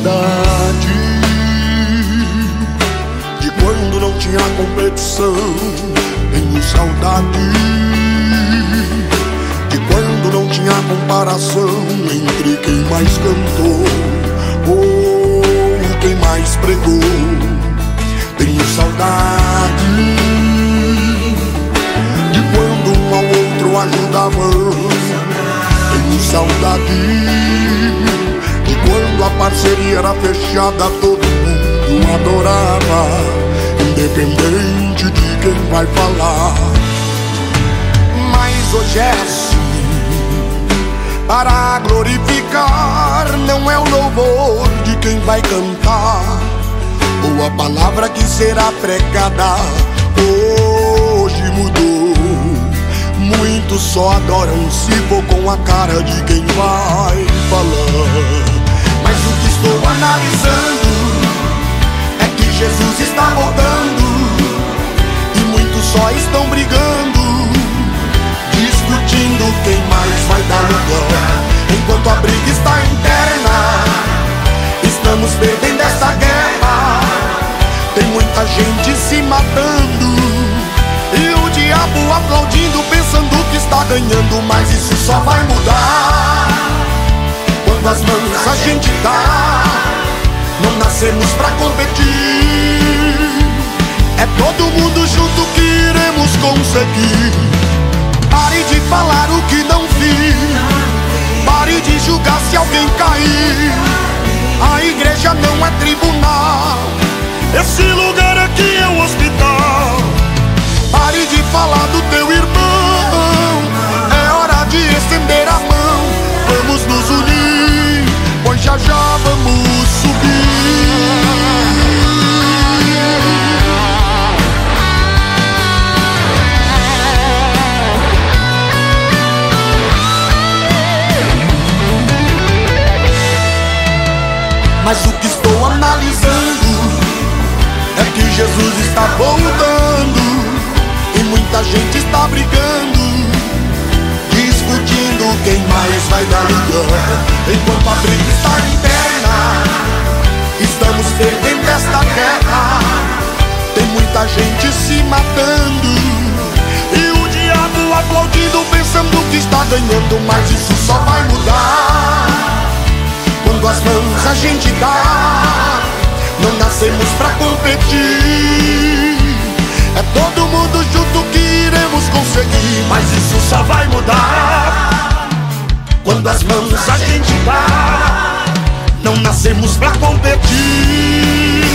saudade de quando não tinha competição. Tenho saudade de quando não tinha comparação entre quem mais cantou ou quem mais pregou. Tenho saudade de quando um ao outro ajudava. Tenho saudade de quando a parceria era fechada, todo mundo adorava, independente de quem vai falar. Mas hoje é assim, para glorificar não é o louvor de quem vai cantar, ou a palavra que será pregada. Hoje mudou. Muitos só adoram se for com a cara de quem vai falar. Mas o que estou analisando é que Jesus está voltando, e muitos só estão brigando, discutindo quem mais vai dar lugar. Enquanto a briga está interna, estamos perdendo essa guerra. Tem muita gente se matando e o diabo aplaudindo, pensando que está ganhando. Mas isso só vai mudar quando as mãos a gente dá. Não nascemos pra competir, é todo mundo junto que iremos conseguir. Pare de falar o que não vi, pare de julgar se alguém cair. A igreja não é tribunal, esse lugar aqui é o hospital. Pare de falar do teu irmão, é hora de estender a mão. Vamos nos unir, pois já já vamos subir. Mas o que estou analisando é que Jesus está voltando, e muita gente está brigando, discutindo quem mais vai dar lugar. Enquanto a briga está interna, estamos perdendo esta guerra. Tem muita gente se matando e o diabo aplaudindo, pensando que está ganhando. Mas isso só vai mudar quando as mãos a gente dá. Não nascemos pra competir, é todo mundo junto que iremos conseguir. Mas isso só vai mudar quando as mãos a gente dá. Não nascemos pra competir,